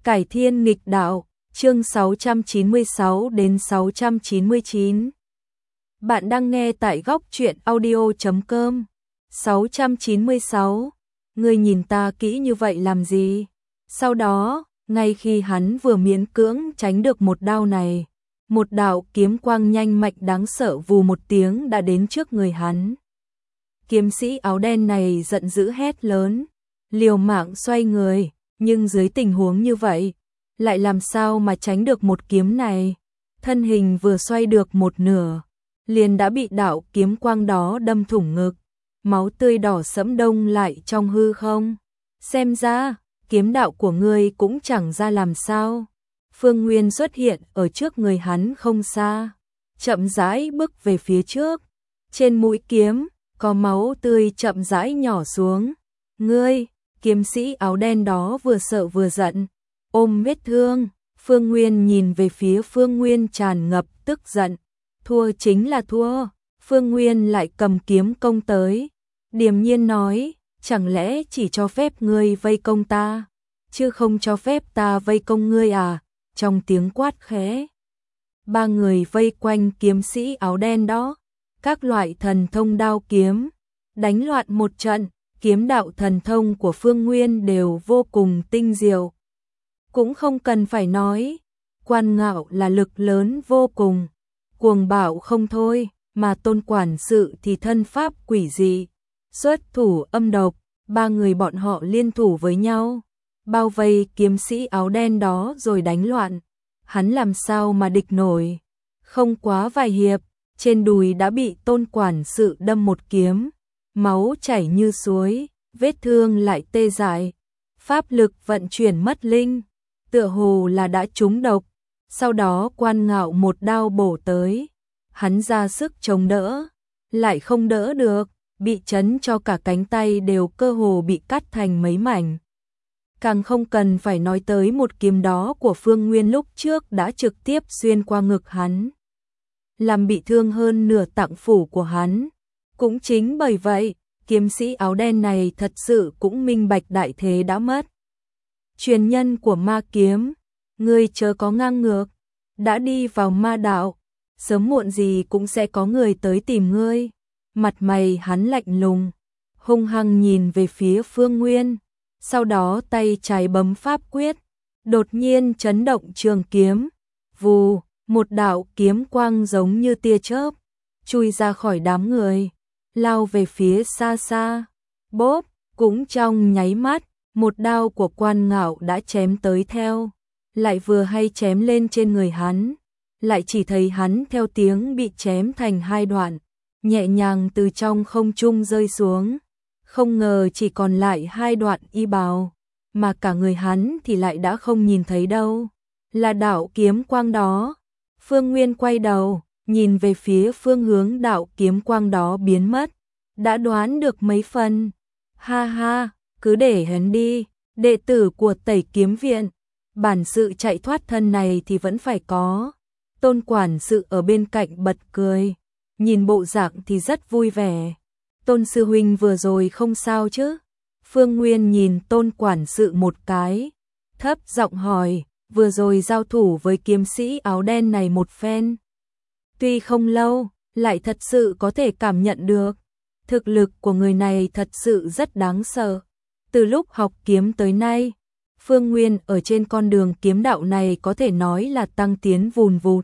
Cải thiên nghịch đạo, chương 696 đến 699. Bạn đang nghe tại góc truyện audio.com. 696. Ngươi nhìn ta kỹ như vậy làm gì? Sau đó, ngay khi hắn vừa miễn cưỡng tránh được một đao này, một đạo kiếm quang nhanh mạnh đáng sợ vù một tiếng đã đến trước người hắn. Kiếm sĩ áo đen này giận dữ hét lớn, liều mạng xoay người, nhưng dưới tình huống như vậy, lại làm sao mà tránh được một kiếm này? Thân hình vừa xoay được một nửa, liền đã bị đạo kiếm quang đó đâm thủng ngực, máu tươi đỏ sẫm đông lại trong hư không. Xem ra, kiếm đạo của ngươi cũng chẳng ra làm sao. Phương Nguyên xuất hiện ở trước người hắn không xa, chậm rãi bước về phía trước. Trên mũi kiếm, có máu tươi chậm rãi nhỏ xuống. Ngươi, kiếm sĩ áo đen đó vừa sợ vừa giận, ôm vết thương. Phương Nguyên nhìn về phía Phương Nguyên tràn ngập tức giận. Thua chính là thua. Phương Nguyên lại cầm kiếm công tới, điềm nhiên nói, chẳng lẽ chỉ cho phép ngươi vây công ta, chứ không cho phép ta vây công ngươi à? Trong tiếng quát khẽ, ba người vây quanh kiếm sĩ áo đen đó, các loại thần thông đao kiếm, đánh loạn một trận. Kiếm đạo thần thông của Phương Nguyên đều vô cùng tinh diệu. Cũng không cần phải nói, Quan Ngạo là lực lớn vô cùng, cuồng bạo không thôi, mà Tôn quản sự thì thân pháp quỷ dị, xuất thủ âm độc. Ba người bọn họ liên thủ với nhau, bao vây kiếm sĩ áo đen đó rồi đánh loạn. Hắn làm sao mà địch nổi? Không quá vài hiệp, trên đùi đã bị Tôn quản sự đâm một kiếm, máu chảy như suối, vết thương lại tê dại, pháp lực vận chuyển mất linh, tựa hồ là đã trúng độc. Sau đó Quan Ngạo một đao bổ tới, hắn ra sức chống đỡ, lại không đỡ được, bị chấn cho cả cánh tay đều cơ hồ bị cắt thành mấy mảnh. Càng không cần phải nói tới một kiếm đó của Phương Nguyên lúc trước đã trực tiếp xuyên qua ngực hắn, làm bị thương hơn nửa tạng phủ của hắn. Cũng chính bởi vậy, kiếm sĩ áo đen này thật sự cũng minh bạch đại thế đã mất. Truyền nhân của ma kiếm, ngươi chớ có ngang ngược, đã đi vào ma đạo, sớm muộn gì cũng sẽ có người tới tìm ngươi. Mặt mày hắn lạnh lùng, hung hăng nhìn về phía Phương Nguyên, sau đó tay trái bấm pháp quyết, đột nhiên chấn động trường kiếm, vù, một đạo kiếm quang giống như tia chớp, chui ra khỏi đám người, lao về phía xa xa. Bốp, cũng trong nháy mắt, một đao của Quan Ngạo đã chém tới theo, lại vừa hay chém lên trên người hắn, lại chỉ thấy hắn theo tiếng bị chém thành hai đoạn, nhẹ nhàng từ trong không trung rơi xuống. Không ngờ chỉ còn lại hai đoạn y bào, mà cả người hắn thì lại đã không nhìn thấy đâu. Là đạo kiếm quang đó. Phương Nguyên quay đầu, nhìn về phía phương hướng đạo kiếm quang đó biến mất, đã đoán được mấy phần. Ha ha, cứ để hắn đi, đệ tử của Tẩy Kiếm Viện, bản sự chạy thoát thân này thì vẫn phải có. Tôn quản sự ở bên cạnh bật cười, nhìn bộ dạng thì rất vui vẻ. Tôn sư huynh vừa rồi không sao chứ? Phương Nguyên nhìn Tôn quản sự một cái, thấp giọng hỏi, vừa rồi giao thủ với kiếm sĩ áo đen này một phen, tuy không lâu, lại thật sự có thể cảm nhận được thực lực của người này thật sự rất đáng sợ. Từ lúc học kiếm tới nay, Phương Nguyên ở trên con đường kiếm đạo này có thể nói là tăng tiến vùn vụt.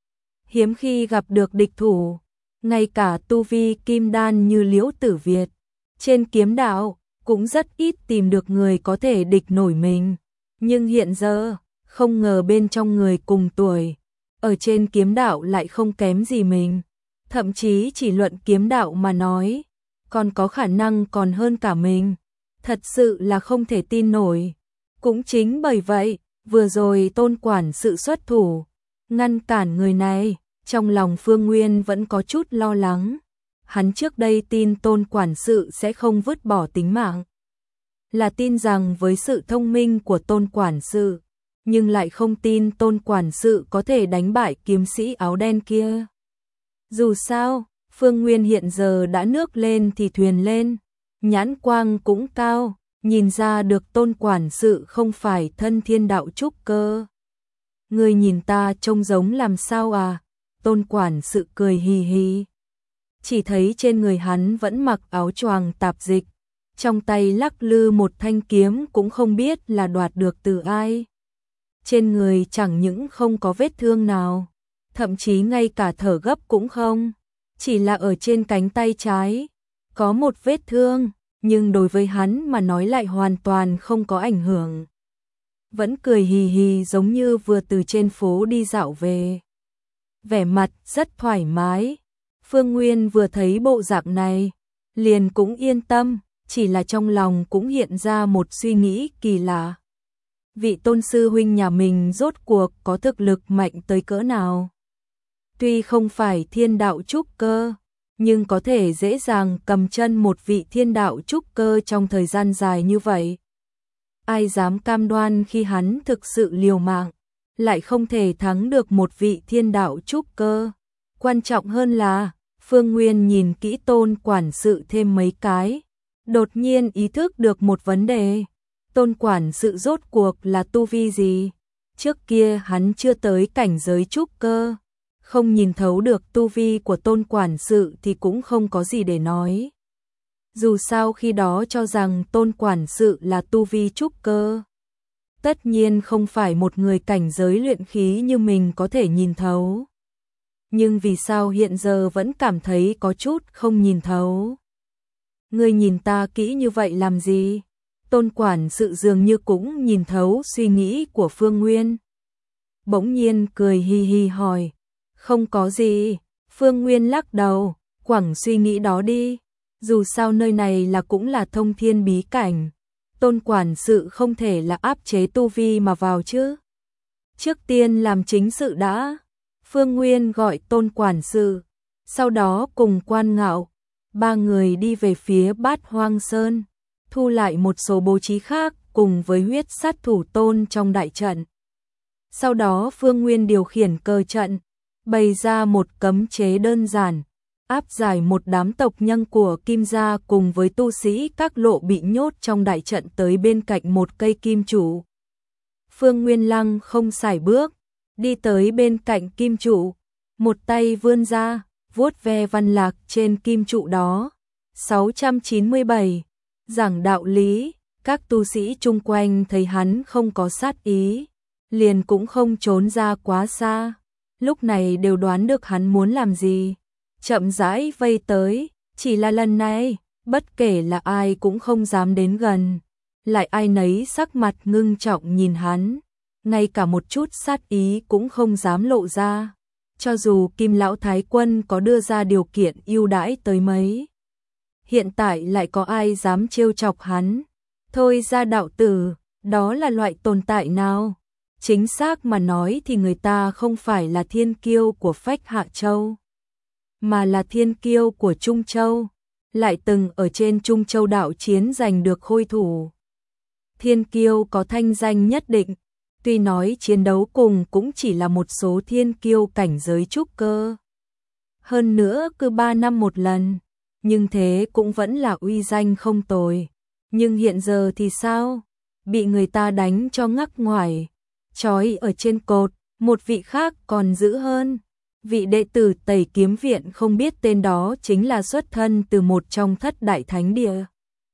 Hiếm khi gặp được địch thủ, ngay cả tu vi kim đan như Liễu Tử Việt, trên kiếm đạo cũng rất ít tìm được người có thể địch nổi mình. Nhưng hiện giờ, không ngờ bên trong người cùng tuổi, ở trên kiếm đạo lại không kém gì mình. Thậm chí chỉ luận kiếm đạo mà nói, còn có khả năng còn hơn cả mình. Thật sự là không thể tin nổi. Cũng chính bởi vậy, vừa rồi Tôn quản sự xuất thủ, ngăn cản người này. Trong lòng Phương Nguyên vẫn có chút lo lắng. Hắn trước đây tin Tôn quản sự sẽ không vứt bỏ tính mạng, là tin rằng với sự thông minh của Tôn quản sự, nhưng lại không tin Tôn quản sự có thể đánh bại kiếm sĩ áo đen kia. Dù sao, Phương Nguyên hiện giờ đã nước lên thì thuyền lên, nhãn quang cũng cao, nhìn ra được Tôn quản sự không phải thân thiên đạo trúc cơ. Ngươi nhìn ta trông giống làm sao à? Tôn quản sự cười hì hì. Chỉ thấy trên người hắn vẫn mặc áo choàng tạp dịch, trong tay lắc lư một thanh kiếm cũng không biết là đoạt được từ ai. Trên người chẳng những không có vết thương nào, thậm chí ngay cả thở gấp cũng không, chỉ là ở trên cánh tay trái có một vết thương, nhưng đối với hắn mà nói lại hoàn toàn không có ảnh hưởng. Vẫn cười hì hì giống như vừa từ trên phố đi dạo về. Vẻ mặt rất thoải mái. Phương Nguyên vừa thấy bộ dạng này, liền cũng yên tâm, chỉ là trong lòng cũng hiện ra một suy nghĩ kỳ lạ. Vị Tôn sư huynh nhà mình rốt cuộc có thực lực mạnh tới cỡ nào? Tuy không phải thiên đạo trúc cơ, nhưng có thể dễ dàng cầm chân một vị thiên đạo trúc cơ trong thời gian dài như vậy. Ai dám cam đoan khi hắn thực sự liều mạng, lại không thể thắng được một vị thiên đạo trúc cơ. Quan trọng hơn là, Phương Nguyên nhìn kỹ Tôn quản sự thêm mấy cái, đột nhiên ý thức được một vấn đề. Tôn quản sự rốt cuộc là tu vi gì? Trước kia hắn chưa tới cảnh giới trúc cơ, không nhìn thấu được tu vi của Tôn quản sự thì cũng không có gì để nói. Dù sao khi đó cho rằng Tôn quản sự là tu vi trúc cơ. Tất nhiên không phải một người cảnh giới luyện khí như mình có thể nhìn thấu. Nhưng vì sao hiện giờ vẫn cảm thấy có chút không nhìn thấu? Ngươi nhìn ta kỹ như vậy làm gì? Tôn quản sự dường như cũng nhìn thấu suy nghĩ của Phương Nguyên. Bỗng nhiên cười hi hi hỏi. Không có gì. Phương Nguyên lắc đầu, quẳng suy nghĩ đó đi. Dù sao nơi này là cũng là thông thiên bí cảnh. Tôn quản sự không thể là áp chế tu vi mà vào chứ. Trước tiên làm chính sự đã. Phương Nguyên gọi Tôn quản sự, sau đó cùng Quan Ngạo, ba người đi về phía Bát Hoang Sơn, thu lại một số bố trí khác cùng với huyết sát thủ Tôn trong đại trận. Sau đó Phương Nguyên điều khiển cờ trận, bày ra một cấm chế đơn giản, áp giải một đám tộc nhân của Kim gia cùng với tu sĩ các lộ bị nhốt trong đại trận tới bên cạnh một cây kim trụ. Phương Nguyên Lăng không sải bước, đi tới bên cạnh kim trụ, một tay vươn ra, vuốt ve văn lạc trên kim trụ đó. 697. Giảng đạo lý, các tu sĩ chung quanh thấy hắn không có sát ý, liền cũng không trốn ra quá xa, lúc này đều đoán được hắn muốn làm gì. Chậm rãi vây tới, chỉ là lần này, bất kể là ai cũng không dám đến gần, lại ai nấy sắc mặt ngưng trọng nhìn hắn, ngay cả một chút sát ý cũng không dám lộ ra, cho dù Kim lão thái quân có đưa ra điều kiện ưu đãi tới mấy. Hiện tại lại có ai dám trêu chọc hắn? Thôi ra đạo tử, đó là loại tồn tại nào? Chính xác mà nói thì người ta không phải là thiên kiêu của Phách Hạ Châu, mà là thiên kiêu của Trung Châu, lại từng ở trên Trung Châu đạo chiến giành được khôi thủ. Thiên kiêu có thanh danh nhất định, tuy nói chiến đấu cùng cũng chỉ là một số thiên kiêu cảnh giới trúc cơ. Hơn nữa cứ 3 năm một lần, nhưng thế cũng vẫn là uy danh không tồi. Nhưng hiện giờ thì sao? Bị người ta đánh cho ngắc ngoải, trói ở trên cột, một vị khác còn dữ hơn. Vị đệ tử Tẩy Kiếm Viện không biết tên đó chính là xuất thân từ một trong thất đại thánh địa.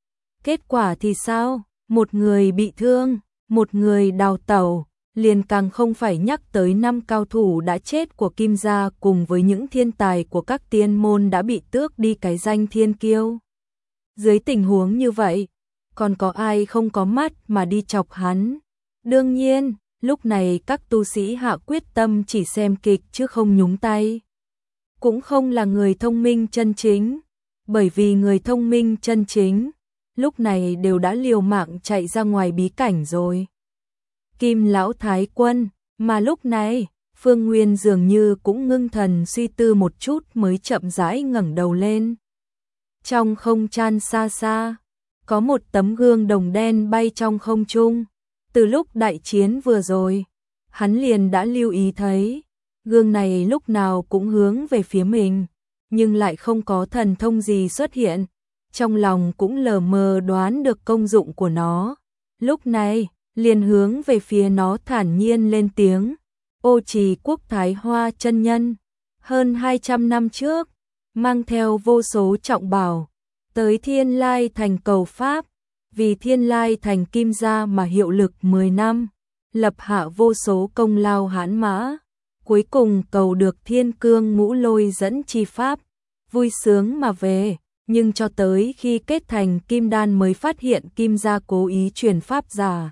Kết quả thì sao? Một người bị thương, một người đào tẩu, liền càng không phải nhắc tới 5 cao thủ đã chết của Kim gia cùng với những thiên tài của các tiên môn đã bị tước đi cái danh thiên kiêu. Dưới tình huống như vậy, còn có ai không có mắt mà đi chọc hắn? Đương nhiên, lúc này các tu sĩ hạ quyết tâm chỉ xem kịch chứ không nhúng tay. Cũng không là người thông minh chân chính, bởi vì người thông minh chân chính, lúc này đều đã liều mạng chạy ra ngoài bí cảnh rồi. Kim lão thái quân, mà lúc này, Phương Nguyên dường như cũng ngưng thần suy tư một chút mới chậm rãi ngẩng đầu lên. Trong không gian xa xa, có một tấm gương đồng đen bay trong không trung. Từ lúc đại chiến vừa rồi, hắn liền đã lưu ý thấy, gương này lúc nào cũng hướng về phía mình, nhưng lại không có thần thông gì xuất hiện, trong lòng cũng lờ mờ đoán được công dụng của nó. Lúc này, liền hướng về phía nó thản nhiên lên tiếng, Ô Trì Quốc Thái Hoa chân nhân, hơn 200 năm trước, mang theo vô số trọng bảo, tới Thiên Lai Thành cầu Pháp, vì Thiên Lai Thành Kim gia mà hiệu lực 10 năm, lập hạ vô số công lao hãn mã, cuối cùng cầu được Thiên Cương Ngũ Lôi dẫn chi Pháp, vui sướng mà về, nhưng cho tới khi kết thành Kim Đan mới phát hiện Kim gia cố ý truyền Pháp giả,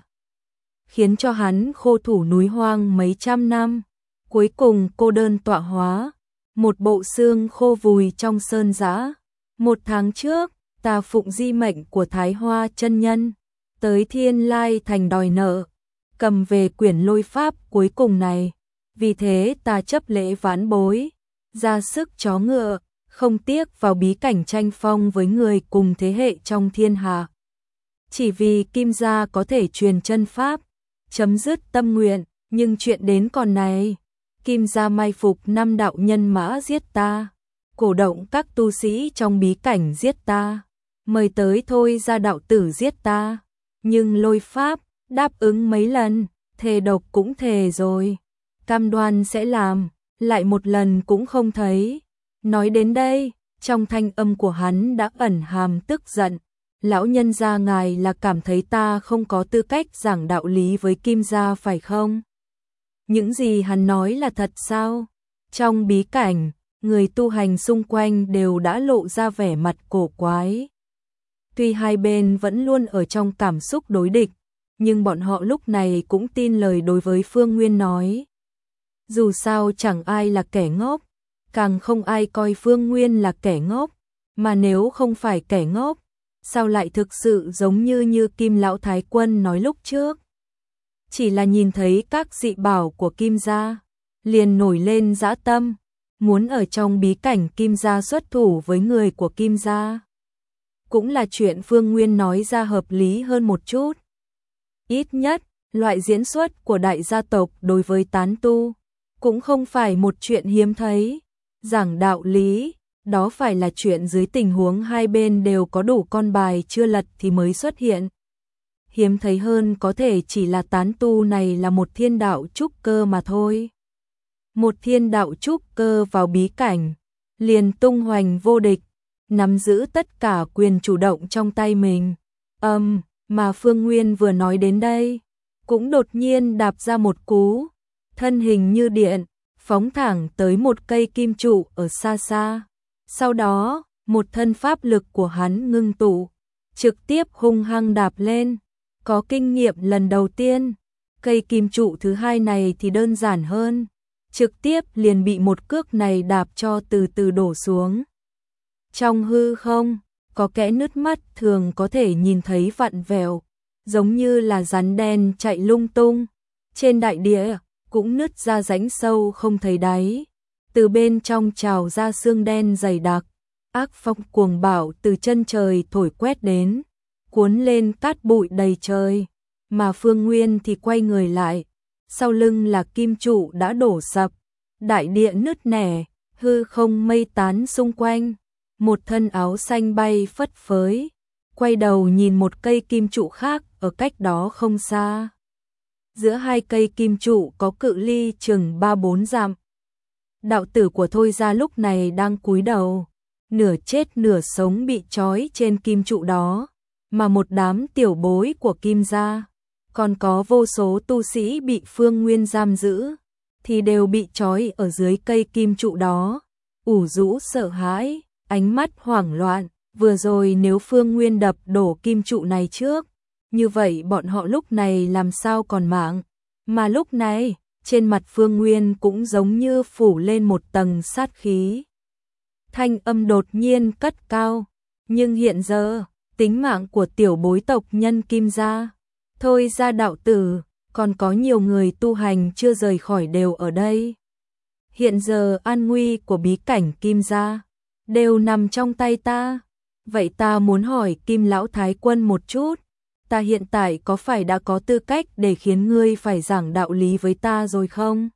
khiến cho hắn khô thủ núi hoang mấy trăm năm, cuối cùng cô đơn tọa hóa, một bộ xương khô vùi trong sơn giã. 1 tháng trước, ta phụng di mệnh của Thái Hoa chân nhân, tới Thiên Lai Thành đòi nợ, cầm về quyển lôi pháp cuối cùng này, vì thế ta chấp lễ vãn bối, ra sức chó ngựa, không tiếc vào bí cảnh tranh phong với người cùng thế hệ trong thiên hạ. Chỉ vì Kim gia có thể truyền chân pháp, chấm dứt tâm nguyện, nhưng chuyện đến còn này, Kim gia mai phục 5 đạo nhân mã giết ta, cổ động các tu sĩ trong bí cảnh giết ta, mời tới thôi ra đạo tử giết ta, nhưng lôi pháp, đáp ứng mấy lần, thề độc cũng thề rồi, cam đoan sẽ làm, lại một lần cũng không thấy. Nói đến đây, trong thanh âm của hắn đã ẩn hàm tức giận, lão nhân gia ngài là cảm thấy ta không có tư cách giảng đạo lý với Kim gia phải không? Những gì hắn nói là thật sao? Trong bí cảnh, người tu hành xung quanh đều đã lộ ra vẻ mặt cổ quái. Tuy hai bên vẫn luôn ở trong cảm xúc đối địch, nhưng bọn họ lúc này cũng tin lời đối với Phương Nguyên nói. Dù sao chẳng ai là kẻ ngốc, càng không ai coi Phương Nguyên là kẻ ngốc, mà nếu không phải kẻ ngốc, sao lại thực sự giống như Kim Lão Thái Quân nói lúc trước. Chỉ là nhìn thấy các dị bảo của Kim gia, liền nổi lên dã tâm, muốn ở trong bí cảnh Kim gia xuất thủ với người của Kim gia. Cũng là chuyện Phương Nguyên nói ra hợp lý hơn một chút. Ít nhất, loại diễn xuất của đại gia tộc đối với tán tu, cũng không phải một chuyện hiếm thấy. Giảng đạo lý, đó phải là chuyện dưới tình huống hai bên đều có đủ con bài chưa lật thì mới xuất hiện. Hiếm thấy hơn có thể chỉ là tán tu này là một thiên đạo trúc cơ mà thôi. Một thiên đạo trúc cơ vào bí cảnh, liền tung hoành vô địch, nắm giữ tất cả quyền chủ động trong tay mình. Mà Phương Nguyên vừa nói đến đây, cũng đột nhiên đạp ra một cú, thân hình như điện, phóng thẳng tới một cây kim trụ ở xa xa. Sau đó, một thân pháp lực của hắn ngưng tụ, trực tiếp hung hăng đạp lên. Có kinh nghiệm lần đầu tiên, cây kim trụ thứ hai này thì đơn giản hơn, trực tiếp liền bị một cước này đạp cho từ từ đổ xuống. Trong hư không, có kẽ nứt mắt thường có thể nhìn thấy vặn vẹo, giống như là rắn đen chạy lung tung. Trên đại địa, cũng nứt ra rãnh sâu không thấy đáy, từ bên trong trào ra sương đen dày đặc, ác phong cuồng bạo từ chân trời thổi quét đến, cuốn lên cát bụi đầy trời, mà Phương Nguyên thì quay người lại, sau lưng là kim trụ đã đổ sập, đại địa nứt nẻ, hư không mây tán xung quanh, một thân áo xanh bay phất phới, quay đầu nhìn một cây kim trụ khác ở cách đó không xa. Giữa hai cây kim trụ có cự ly chừng 3-4 dặm. Đạo tử của Thôi gia lúc này đang cúi đầu, nửa chết nửa sống bị trói trên kim trụ đó, mà một đám tiểu bối của Kim gia, còn có vô số tu sĩ bị Phương Nguyên giam giữ, thì đều bị trói ở dưới cây kim trụ đó, ủ rũ sợ hãi, ánh mắt hoảng loạn. Vừa rồi nếu Phương Nguyên đập đổ kim trụ này trước, như vậy bọn họ lúc này làm sao còn mạng, mà lúc này, trên mặt Phương Nguyên cũng giống như phủ lên một tầng sát khí. Thanh âm đột nhiên cất cao, nhưng hiện giờ, tính mạng của tiểu bối tộc nhân Kim gia, Thôi gia đạo tử, còn có nhiều người tu hành chưa rời khỏi đều ở đây. Hiện giờ an nguy của bí cảnh Kim gia, đều nằm trong tay ta. Vậy ta muốn hỏi Kim Lão Thái Quân một chút, ta hiện tại có phải đã có tư cách để khiến ngươi phải giảng đạo lý với ta rồi không?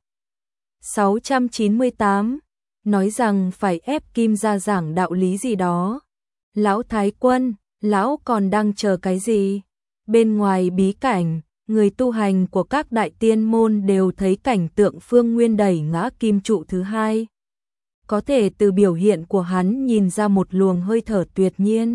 698. Nói rằng phải ép Kim gia giảng đạo lý gì đó. Lão Thái Quân, lão còn đang chờ cái gì? Bên ngoài bí cảnh, người tu hành của các đại tiên môn đều thấy cảnh tượng Phương Nguyên đẩy ngã kim trụ thứ hai. Có thể từ biểu hiện của hắn nhìn ra một luồng hơi thở tuyệt nhiên.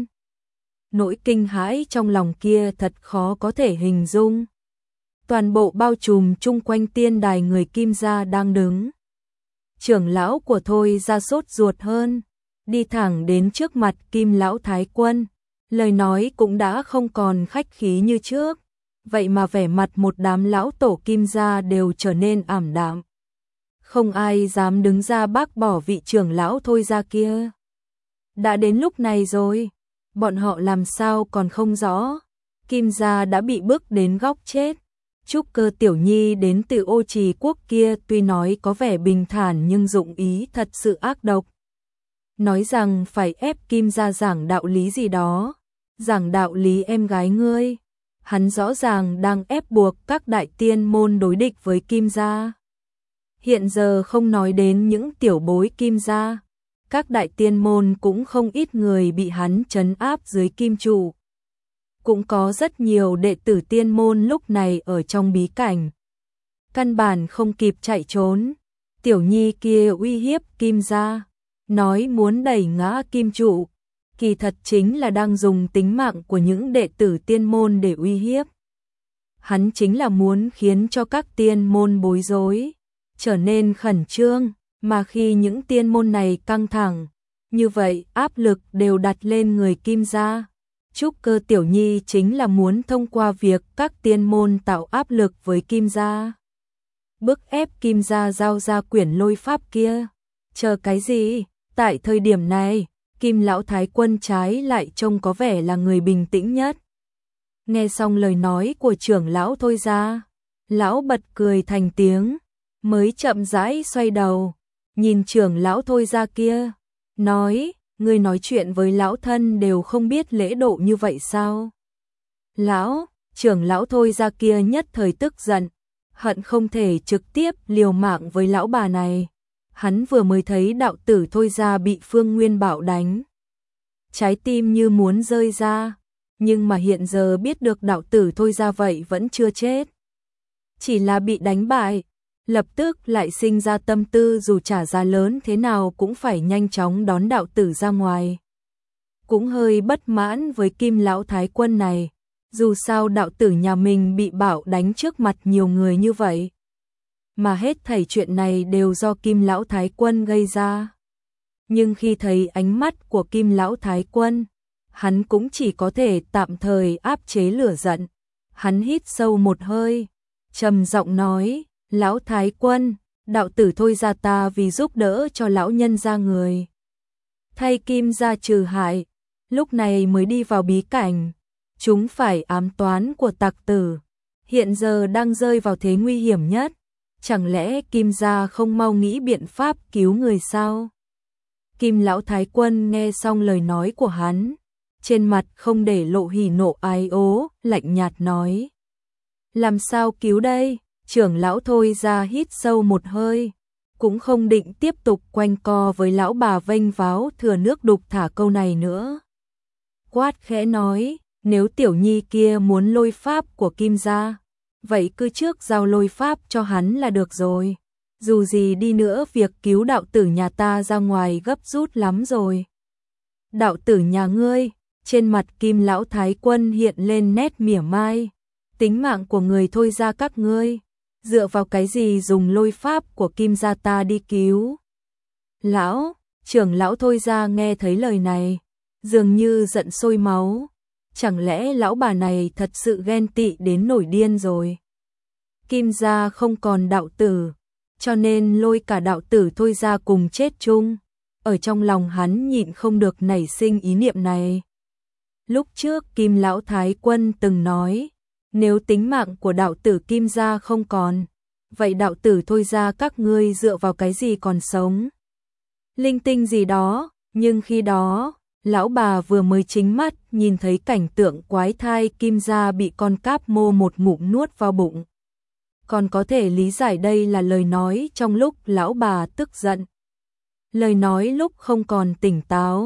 Nỗi kinh hãi trong lòng kia thật khó có thể hình dung. Toàn bộ bao trùm chung quanh tiên đài người Kim gia đang đứng. Trưởng lão của Thôi gia sốt ruột hơn, đi thẳng đến trước mặt Kim lão Thái Quân, lời nói cũng đã không còn khách khí như trước, vậy mà vẻ mặt một đám lão tổ Kim gia đều trở nên ảm đạm. Không ai dám đứng ra bác bỏ vị trưởng lão Thôi gia kia. Đã đến lúc này rồi, bọn họ làm sao còn không rõ, Kim gia đã bị bước đến góc chết. Trúc Cơ tiểu nhi đến từ Ô Trì quốc kia tuy nói có vẻ bình thản nhưng dụng ý thật sự ác độc. Nói rằng phải ép Kim gia giảng đạo lý gì đó, giảng đạo lý em gái ngươi. Hắn rõ ràng đang ép buộc các đại tiên môn đối địch với Kim gia. Hiện giờ không nói đến những tiểu bối Kim gia, các đại tiên môn cũng không ít người bị hắn trấn áp dưới kim trụ. Cũng có rất nhiều đệ tử tiên môn lúc này ở trong bí cảnh. Căn bản không kịp chạy trốn, tiểu nhi kia uy hiếp Kim gia, nói muốn đẩy ngã kim trụ, kỳ thật chính là đang dùng tính mạng của những đệ tử tiên môn để uy hiếp. Hắn chính là muốn khiến cho các tiên môn bối rối, trở nên khẩn trương, mà khi những tiên môn này căng thẳng, như vậy áp lực đều đặt lên người Kim gia. Trúc Cơ tiểu nhi chính là muốn thông qua việc các tiên môn tạo áp lực với Kim gia, bức ép Kim gia giao ra quyển lôi pháp kia. Chờ cái gì? Tại thời điểm này, Kim lão Thái Quân trái lại trông có vẻ là người bình tĩnh nhất. Nghe xong lời nói của trưởng lão Thôi gia, lão bật cười thành tiếng, mới chậm rãi xoay đầu, nhìn trưởng lão Thôi gia kia, nói: "Ngươi nói chuyện với lão thân đều không biết lễ độ như vậy sao?" Trưởng lão Thôi gia kia nhất thời tức giận, hận không thể trực tiếp liều mạng với lão bà này. Hắn vừa mới thấy đạo tử Thôi gia bị Phương Nguyên Bảo đánh, trái tim như muốn rơi ra, nhưng mà hiện giờ biết được đạo tử Thôi gia vậy vẫn chưa chết, chỉ là bị đánh bại, lập tức lại sinh ra tâm tư dù trả giá lớn thế nào cũng phải nhanh chóng đón đạo tử ra ngoài. Cũng hơi bất mãn với Kim lão Thái Quân này, dù sao đạo tử nhà mình bị Bảo đánh trước mặt nhiều người như vậy, mà hết thảy chuyện này đều do Kim lão Thái Quân gây ra. Nhưng khi thấy ánh mắt của Kim lão Thái Quân, hắn cũng chỉ có thể tạm thời áp chế lửa giận. Hắn hít sâu một hơi, trầm giọng nói: "Lão Thái Quân, đạo tử Thôi gia ta vì giúp đỡ cho lão nhân gia người, thay Kim gia trừ hại, lúc này mới đi vào bí cảnh, chúng phải ám toán của tặc tử, hiện giờ đang rơi vào thế nguy hiểm nhất, chẳng lẽ Kim gia không mau nghĩ biện pháp cứu người sao?" Kim lão Thái Quân nghe xong lời nói của hắn, trên mặt không để lộ hỉ nộ ái ố, lạnh nhạt nói: "Làm sao cứu đây?" Trưởng lão Thôi gia hít sâu một hơi, cũng không định tiếp tục quanh co với lão bà vênh váo thừa nước đục thả câu này nữa. Quát khẽ nói: "Nếu tiểu nhi kia muốn lôi pháp của Kim gia, vậy cứ trước giao lôi pháp cho hắn là được rồi. Dù gì đi nữa việc cứu đạo tử nhà ta ra ngoài gấp rút lắm rồi." "Đạo tử nhà ngươi?" Trên mặt Kim lão Thái Quân hiện lên nét mỉa mai. "Tính mạng của người Thôi gia các ngươi, dựa vào cái gì dùng lôi pháp của Kim gia ta đi cứu?" Trưởng lão Thôi gia nghe thấy lời này, dường như giận sôi máu. Chẳng lẽ lão bà này thật sự ghen tị đến nổi điên rồi? Kim gia không còn đạo tử, cho nên lôi cả đạo tử Thôi gia cùng chết chung. Ở trong lòng hắn nhịn không được nảy sinh ý niệm này. Lúc trước Kim lão Thái Quân từng nói, nếu tính mạng của đạo tử Kim gia không còn, vậy đạo tử Thôi gia các ngươi dựa vào cái gì còn sống? Linh tinh gì đó, nhưng khi đó, lão bà vừa mới chính mắt nhìn thấy cảnh tượng quái thai Kim gia bị con cáp mô một ngụm nuốt vào bụng. Còn có thể lý giải đây là lời nói trong lúc lão bà tức giận. Lời nói lúc không còn tỉnh táo.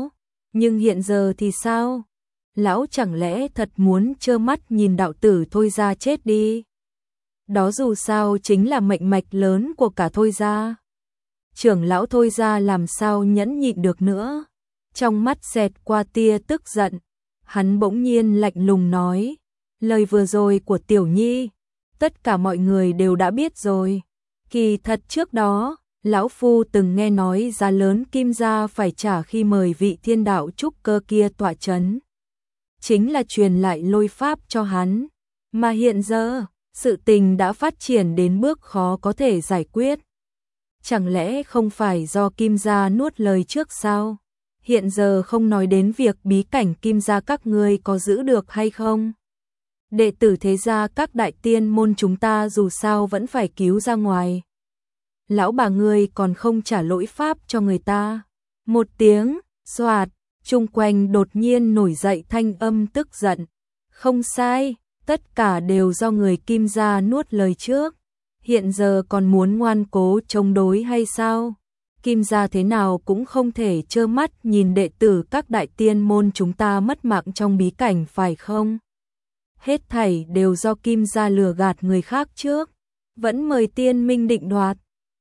Nhưng hiện giờ thì sao? Lão chẳng lẽ thật muốn trơ mắt nhìn đạo tử Thôi Gia chết đi? Đó dù sao chính là mệnh mạch lớn của cả Thôi Gia. Trưởng lão Thôi Gia làm sao nhẫn nhịn được nữa. Trong mắt xẹt qua tia tức giận, hắn bỗng nhiên lạnh lùng nói, lời vừa rồi của Tiểu Nhi, tất cả mọi người đều đã biết rồi. Kỳ thật trước đó, lão phu từng nghe nói giá lớn Kim gia phải trả khi mời vị thiên đạo trúc cơ kia tọa chấn. Chính là truyền lại lôi pháp cho hắn. Mà hiện giờ, sự tình đã phát triển đến bước khó có thể giải quyết. Chẳng lẽ không phải do Kim gia nuốt lời trước sao? Hiện giờ không nói đến việc bí cảnh Kim gia các ngươi có giữ được hay không. Đệ tử thế gia các đại tiên môn chúng ta dù sao vẫn phải cứu ra ngoài. Lão bà ngươi còn không trả lỗi pháp cho người ta. Một tiếng, xoạt, chung quanh đột nhiên nổi dậy thanh âm tức giận. Không sai, tất cả đều do người Kim gia nuốt lời trước. Hiện giờ còn muốn ngoan cố chống đối hay sao? Kim gia thế nào cũng không thể trơ mắt nhìn đệ tử các đại tiên môn chúng ta mất mạng trong bí cảnh phải không? Hết thảy đều do Kim gia lừa gạt người khác trước. Vẫn mời tiên minh định đoạt.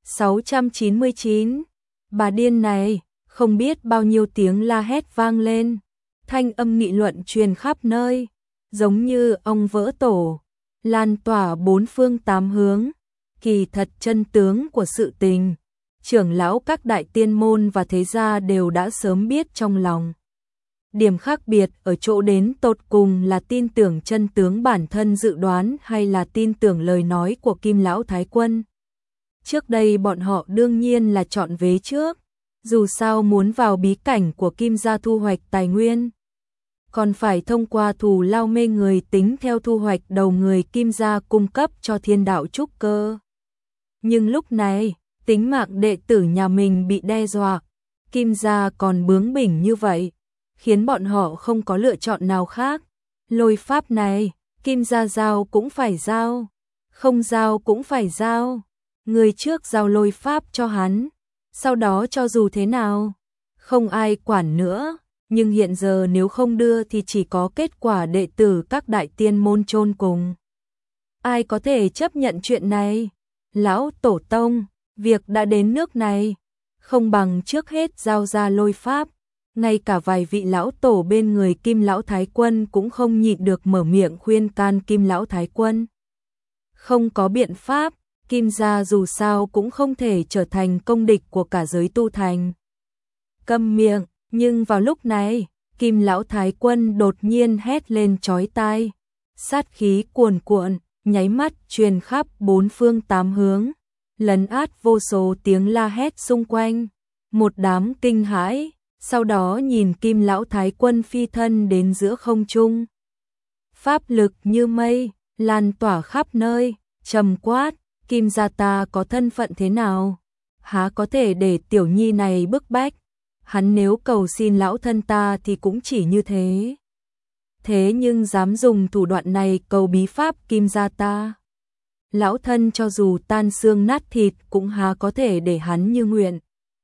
699. Bà điên này, không biết bao nhiêu tiếng la hét vang lên. Thanh âm nghị luận truyền khắp nơi, giống như ong vỡ tổ, lan tỏa bốn phương tám hướng. Kỳ thật chân tướng của sự tình, trưởng lão các đại tiên môn và thế gia đều đã sớm biết trong lòng. Điểm khác biệt ở chỗ đến tột cùng là tin tưởng chân tướng bản thân dự đoán hay là tin tưởng lời nói của Kim lão thái quân. Trước đây bọn họ đương nhiên là chọn vế trước, dù sao muốn vào bí cảnh của Kim gia thu hoạch tài nguyên, còn phải thông qua thù lao mê người tính theo thu hoạch đầu người Kim gia cung cấp cho thiên đạo trúc cơ. Nhưng lúc này, tính mạng đệ tử nhà mình bị đe dọa, Kim gia còn bướng bỉnh như vậy, khiến bọn họ không có lựa chọn nào khác. Lôi pháp này, Kim gia giao cũng phải giao, không giao cũng phải giao. Người trước giao lôi pháp cho hắn, sau đó cho dù thế nào, không ai quản nữa. Nhưng hiện giờ nếu không đưa thì chỉ có kết quả đệ tử các đại tiên môn chôn cùng. Ai có thể chấp nhận chuyện này? Lão tổ tông, việc đã đến nước này, không bằng trước hết giao ra lôi pháp. Ngay cả vài vị lão tổ bên người Kim lão thái quân cũng không nhịn được mở miệng khuyên can Kim lão thái quân. Không có biện pháp, Kim gia dù sao cũng không thể trở thành công địch của cả giới tu thành. Câm miệng. Nhưng vào lúc này, Kim lão thái quân đột nhiên hét lên chói tai, sát khí cuồn cuộn, nháy mắt truyền khắp bốn phương tám hướng, lấn át vô số tiếng la hét xung quanh. Một đám kinh hãi, sau đó nhìn Kim lão thái quân phi thân đến giữa không trung. Pháp lực như mây, lan tỏa khắp nơi, trầm quát, Kim gia ta có thân phận thế nào? Há có thể để tiểu nhi này bức bách? Hắn nếu cầu xin lão thân ta thì cũng chỉ như thế. Thế nhưng dám dùng thủ đoạn này cầu bí pháp Kim gia ta. Lão thân cho dù tan xương nát thịt cũng há có thể để hắn như nguyện.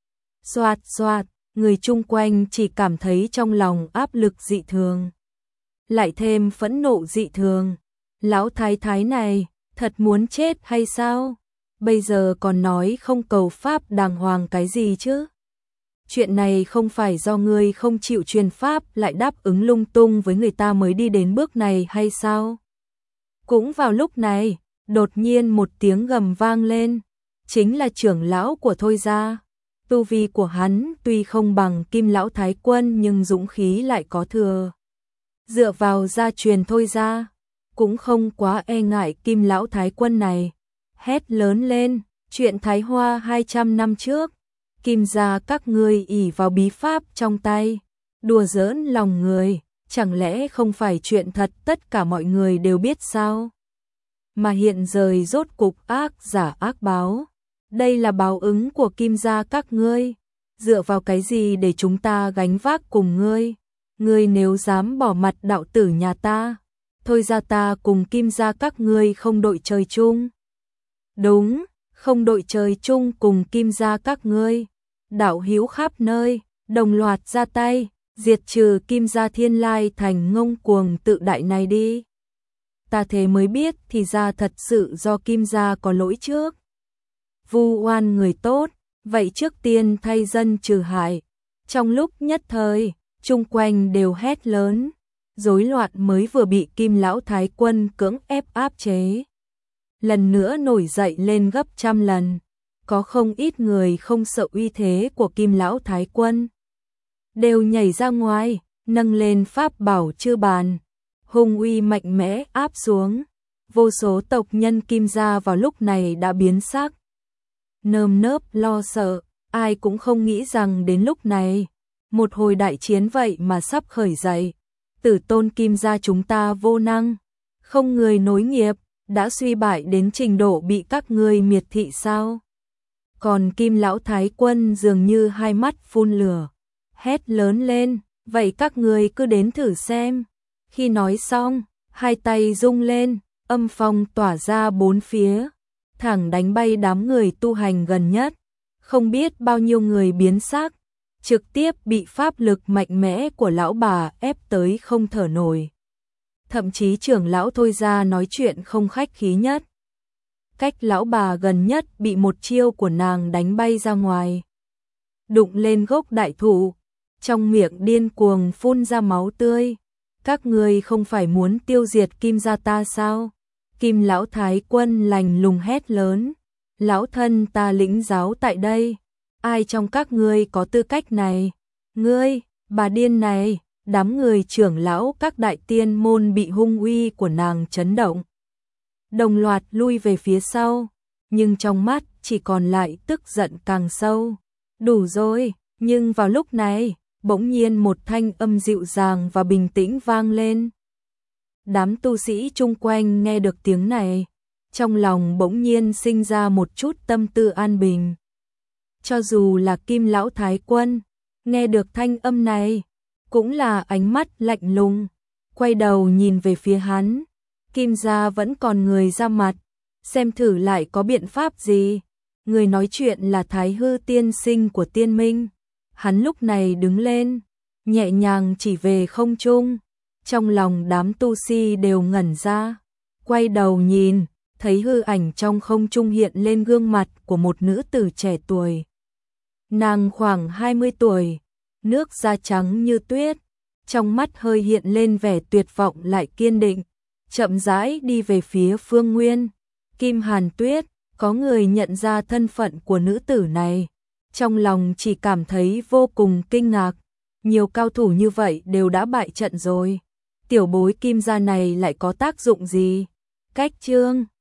Xoạt xoạt, người chung quanh chỉ cảm thấy trong lòng áp lực dị thường. Lại thêm phẫn nộ dị thường. Lão thái thái này, thật muốn chết hay sao? Bây giờ còn nói không cầu pháp đàng hoàng cái gì chứ? Chuyện này không phải do ngươi không chịu truyền pháp lại đáp ứng lung tung với người ta mới đi đến bước này hay sao? Cũng vào lúc này, đột nhiên một tiếng gầm vang lên, chính là trưởng lão của Thôi gia. Tu vi của hắn tuy không bằng Kim lão thái quân nhưng dũng khí lại có thừa. Dựa vào gia truyền Thôi gia, cũng không quá e ngại Kim lão thái quân này. Hét lớn lên, chuyện Thái Hoa 200 năm trước. Kim gia các ngươi ỷ vào bí pháp trong tay, đùa giỡn lòng người, chẳng lẽ không phải chuyện thật tất cả mọi người đều biết sao? Mà hiện giờ rốt cục ác giả ác báo, đây là báo ứng của Kim gia các ngươi, dựa vào cái gì để chúng ta gánh vác cùng ngươi? Ngươi nếu dám bỏ mặt đạo tử nhà ta, thôi ra ta cùng Kim gia các ngươi không đội trời chung. Đúng, không đội trời chung cùng Kim gia các ngươi. Đạo hữu khắp nơi, đồng loạt ra tay, diệt trừ Kim gia Thiên Lai thành ngông cuồng tự đại này đi. Ta thế mới biết thì ra thật sự do Kim gia có lỗi trước. Vu oan người tốt, vậy trước tiên thay dân trừ hại. Trong lúc nhất thời, chung quanh đều hét lớn, rối loạn mới vừa bị Kim lão thái quân cưỡng ép áp chế. Lần nữa nổi dậy lên gấp trăm lần, có không ít người không sợ uy thế của Kim lão thái quân. Đều nhảy ra ngoài, nâng lên pháp bảo chư bàn, hung uy mạnh mẽ áp xuống. Vô số tộc nhân Kim gia vào lúc này đã biến sắc. Nơm nớp lo sợ, ai cũng không nghĩ rằng đến lúc này, một hồi đại chiến vậy mà sắp khởi dậy. Tử tôn Kim gia chúng ta vô năng, không người nối nghiệp, đã suy bại đến trình độ bị các ngươi miệt thị sao? Còn Kim lão thái quân dường như hai mắt phun lửa, hét lớn lên, vậy các ngươi cứ đến thử xem. Khi nói xong, hai tay rung lên, âm phong tỏa ra bốn phía, thẳng đánh bay đám người tu hành gần nhất. Không biết bao nhiêu người biến sắc, trực tiếp bị pháp lực mạnh mẽ của lão bà ép tới không thở nổi. Thậm chí trưởng lão Thôi ra nói chuyện không khách khí nhất. Cách lão bà gần nhất bị một chiêu của nàng đánh bay ra ngoài. Đụng lên gốc đại thụ, trong miệng điên cuồng phun ra máu tươi. Các ngươi không phải muốn tiêu diệt Kim gia ta sao? Kim lão thái quân lạnh lùng hét lớn. Lão thân ta lĩnh giáo tại đây. Ai trong các ngươi có tư cách này? Ngươi, bà điên này. Đám người trưởng lão các đại tiên môn bị hung uy của nàng chấn động. Đồng loạt lui về phía sau, nhưng trong mắt chỉ còn lại tức giận càng sâu. Đủ rồi, nhưng vào lúc này, bỗng nhiên một thanh âm dịu dàng và bình tĩnh vang lên. Đám tu sĩ chung quanh nghe được tiếng này, trong lòng bỗng nhiên sinh ra một chút tâm tư an bình. Cho dù là Kim lão thái quân, nghe được thanh âm này, cũng là ánh mắt lạnh lùng, quay đầu nhìn về phía hắn. Kim gia vẫn còn người ra mặt, xem thử lại có biện pháp gì. Người nói chuyện là Thái Hư tiên sinh của Tiên Minh. Hắn lúc này đứng lên, nhẹ nhàng chỉ về không trung. Trong lòng đám tu sĩ đều ngẩn ra, quay đầu nhìn, thấy hư ảnh trong không trung hiện lên gương mặt của một nữ tử trẻ tuổi. Nàng khoảng 20 tuổi, nước da trắng như tuyết, trong mắt hơi hiện lên vẻ tuyệt vọng lại kiên định, chậm rãi đi về phía Phương Nguyên. Kim Hàn Tuyết, có người nhận ra thân phận của nữ tử này, trong lòng chỉ cảm thấy vô cùng kinh ngạc, nhiều cao thủ như vậy đều đã bại trận rồi, tiểu bối Kim gia này lại có tác dụng gì? Cách chương